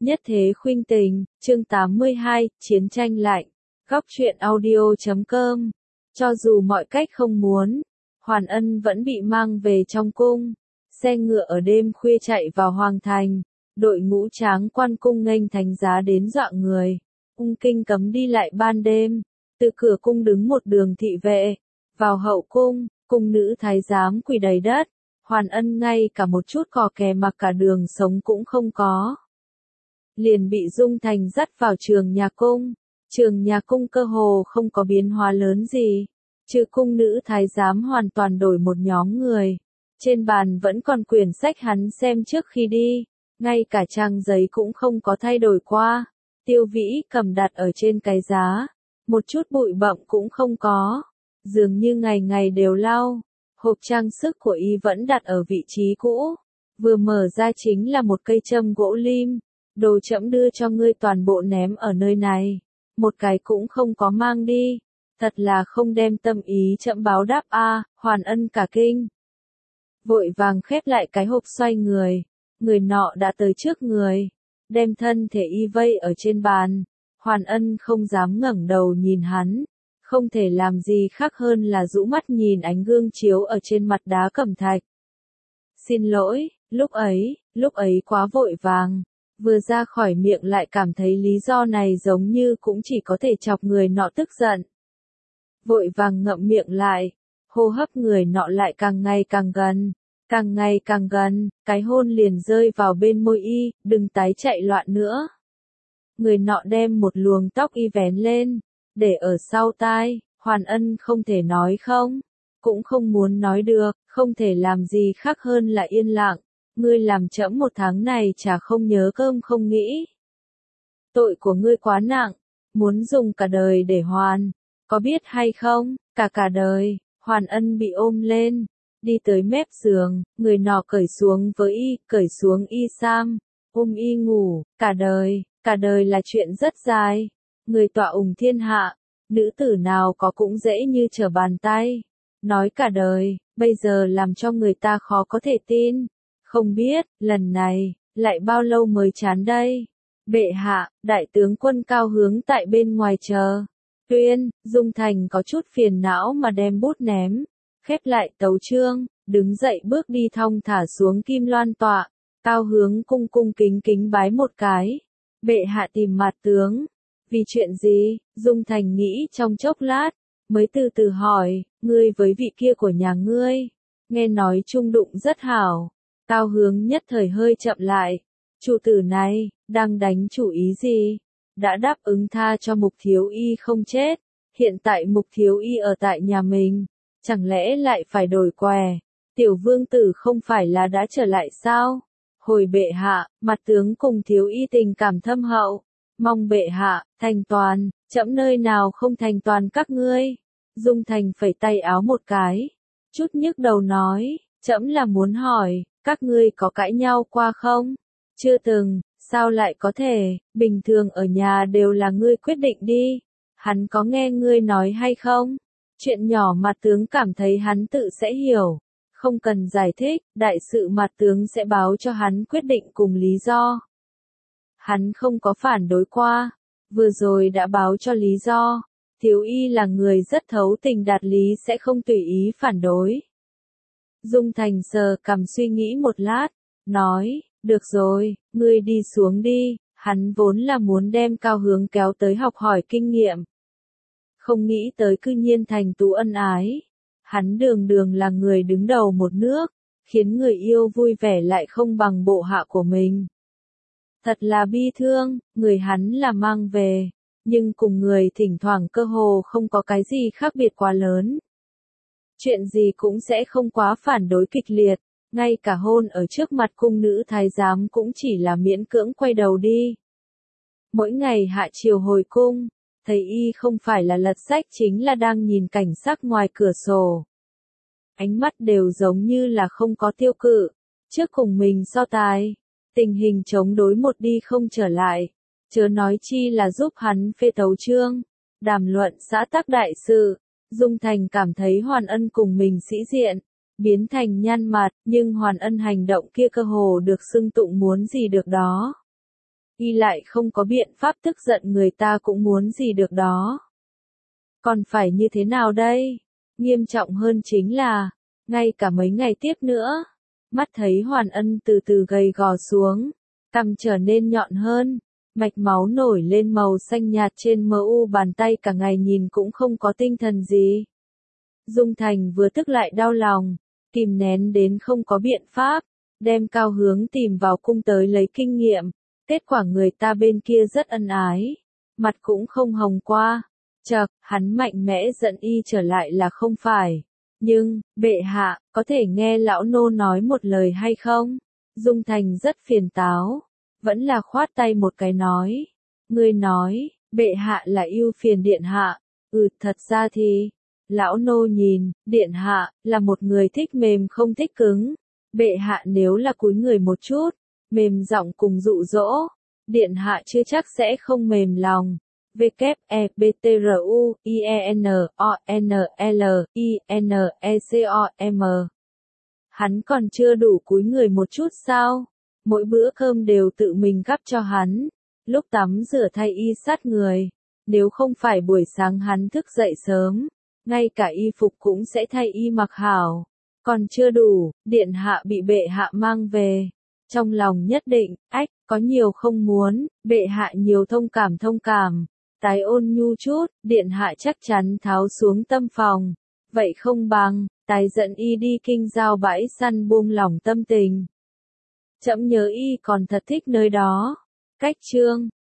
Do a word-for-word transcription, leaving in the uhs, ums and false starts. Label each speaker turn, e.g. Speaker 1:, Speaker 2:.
Speaker 1: Nhất thế khuynh tình, chương tám mươi hai, chiến tranh lạnh. Góc truyện audio chấm com. Cho dù mọi cách không muốn, Hoàn Ân vẫn bị mang về trong cung. Xe ngựa ở đêm khuya chạy vào hoàng thành, đội ngũ tráng quan cung nghênh thánh giá đến dọa người. Ung kinh cấm đi lại ban đêm, từ cửa cung đứng một đường thị vệ. Vào hậu cung, cung nữ thái giám quỳ đầy đất. Hoàn Ân ngay cả một chút cò kè mà cả đường sống cũng không có. Liền bị Dung Thành dắt vào trường nhà cung. Trường nhà cung cơ hồ không có biến hóa lớn gì, trừ cung nữ thái giám hoàn toàn đổi một nhóm người. Trên bàn vẫn còn quyển sách hắn xem trước khi đi, ngay cả trang giấy cũng không có thay đổi qua. Tiêu Vĩ cầm đặt ở trên cái giá, một chút bụi bặm cũng không có, dường như ngày ngày đều lau. Hộp trang sức của y vẫn đặt ở vị trí cũ, vừa mở ra chính là một cây châm gỗ lim. Đồ trẫm đưa cho ngươi toàn bộ ném ở nơi này, một cái cũng không có mang đi, thật là không đem tâm ý trẫm báo đáp a. À, Hoàn Ân cả kinh, vội vàng khép lại cái hộp xoay người, người nọ đã tới trước người, đem thân thể y vây ở trên bàn. Hoàn Ân không dám ngẩng đầu nhìn hắn, không thể làm gì khác hơn là rũ mắt nhìn ánh gương chiếu ở trên mặt đá cẩm thạch. Xin lỗi, lúc ấy, lúc ấy quá vội vàng. Vừa ra khỏi miệng lại cảm thấy lý do này giống như cũng chỉ có thể chọc người nọ tức giận. Vội vàng ngậm miệng lại, hô hấp người nọ lại càng ngày càng gần, càng ngày càng gần, cái hôn liền rơi vào bên môi y, đừng tái chạy loạn nữa. Người nọ đem một luồng tóc y vén lên, để ở sau tai. Hoàn Ân không thể nói không, cũng không muốn nói được, không thể làm gì khác hơn là yên lặng. Ngươi làm trẫm một tháng này chả không nhớ cơm không nghĩ. Tội của ngươi quá nặng, muốn dùng cả đời để hoàn, có biết hay không, cả cả đời. Hoàn Ân bị ôm lên, đi tới mép giường, người nọ cởi xuống với y, cởi xuống y sam, ôm y ngủ, cả đời, cả đời là chuyện rất dài. Người tọa ủng thiên hạ, nữ tử nào có cũng dễ như trở bàn tay. Nói cả đời, bây giờ làm cho người ta khó có thể tin. Không biết, lần này, lại bao lâu mới chán đây? Bệ hạ, đại tướng quân Cao Hướng tại bên ngoài chờ. Tuyên, Dung Thành có chút phiền não mà đem bút ném, khép lại tấu chương, đứng dậy bước đi thong thả xuống kim loan tọa. Cao Hướng cung cung kính kính bái một cái. Bệ hạ tìm mặt tướng. Vì chuyện gì? Dung Thành nghĩ trong chốc lát, mới từ từ hỏi, ngươi với vị kia của nhà ngươi, nghe nói chung đụng rất hảo. Cao Hướng nhất thời hơi chậm lại. Chủ tử này, đang đánh chủ ý gì? Đã đáp ứng tha cho Mục Thiếu Y không chết. Hiện tại Mục Thiếu Y ở tại nhà mình. Chẳng lẽ lại phải đổi què? Tiểu vương tử không phải là đã trở lại sao? Hồi bệ hạ, mặt tướng cùng Thiếu Y tình cảm thâm hậu. Mong bệ hạ, thành toàn, trẫm nơi nào không thành toàn các ngươi. Dung Thành phẩy tay áo một cái. Chút nhức đầu nói, trẫm là muốn hỏi. Các ngươi có cãi nhau qua không? Chưa từng, sao lại có thể, bình thường ở nhà đều là ngươi quyết định đi. Hắn có nghe ngươi nói hay không? Chuyện nhỏ mặt tướng cảm thấy hắn tự sẽ hiểu. Không cần giải thích, đại sự mặt tướng sẽ báo cho hắn quyết định cùng lý do. Hắn không có phản đối qua, vừa rồi đã báo cho lý do. Thiếu Y là người rất thấu tình đạt lý sẽ không tùy ý phản đối. Dung Thành sờ cằm suy nghĩ một lát, nói, được rồi, ngươi đi xuống đi. Hắn vốn là muốn đem Cao Hướng kéo tới học hỏi kinh nghiệm. Không nghĩ tới cư nhiên thành tú ân ái. Hắn đường đường là người đứng đầu một nước, khiến người yêu vui vẻ lại không bằng bộ hạ của mình. Thật là bi thương, người hắn là mang về, nhưng cùng người thỉnh thoảng cơ hồ không có cái gì khác biệt quá lớn. Chuyện gì cũng sẽ không quá phản đối kịch liệt, ngay cả hôn ở trước mặt cung nữ thái giám cũng chỉ là miễn cưỡng quay đầu đi. Mỗi ngày hạ chiều hồi cung, thấy y không phải là lật sách chính là đang nhìn cảnh sắc ngoài cửa sổ. Ánh mắt đều giống như là không có tiêu cự, trước cùng mình so tài, tình hình chống đối một đi không trở lại, chớ nói chi là giúp hắn phê tấu chương, đàm luận xã tắc đại sự. Dung Thành cảm thấy Hoàn Ân cùng mình sĩ diện, biến thành nhăn mặt, nhưng Hoàn Ân hành động kia cơ hồ được xưng tụng muốn gì được đó. Y lại không có biện pháp tức giận người ta cũng muốn gì được đó. Còn phải như thế nào đây? Nghiêm trọng hơn chính là, ngay cả mấy ngày tiếp nữa, mắt thấy Hoàn Ân từ từ gầy gò xuống, cằm trở nên nhọn hơn, mạch máu nổi lên màu xanh nhạt trên mờ u bàn tay cả ngày nhìn cũng không có tinh thần gì. Dung Thành vừa tức lại đau lòng, kìm nén đến không có biện pháp, đem Cao Hướng tìm vào cung tới lấy kinh nghiệm, kết quả người ta bên kia rất ân ái, mặt cũng không hồng qua. Chậc, hắn mạnh mẽ giận y trở lại là không phải. Nhưng, bệ hạ, có thể nghe lão nô nói một lời hay không? Dung Thành rất phiền táo, vẫn là khoát tay một cái nói. Ngươi nói, bệ hạ là yêu phiền điện hạ, ừ thật ra thì, lão nô nhìn, điện hạ, là một người thích mềm không thích cứng. Bệ hạ nếu là cúi người một chút, mềm giọng cùng dụ dỗ, điện hạ chưa chắc sẽ không mềm lòng. W E B T R U I E N O N L I N E C O M. Hắn còn chưa đủ cúi người một chút sao? Mỗi bữa cơm đều tự mình gắp cho hắn, lúc tắm rửa thay y sát người, nếu không phải buổi sáng hắn thức dậy sớm, ngay cả y phục cũng sẽ thay y mặc hảo. Còn chưa đủ, điện hạ bị bệ hạ mang về. Trong lòng nhất định, ách, có nhiều không muốn, bệ hạ nhiều thông cảm thông cảm. Tái ôn nhu chút, điện hạ chắc chắn tháo xuống tâm phòng. Vậy không bằng, tái dẫn y đi kinh giao bãi săn buông lỏng tâm tình. Trẫm nhớ y còn thật thích nơi đó. Cách chương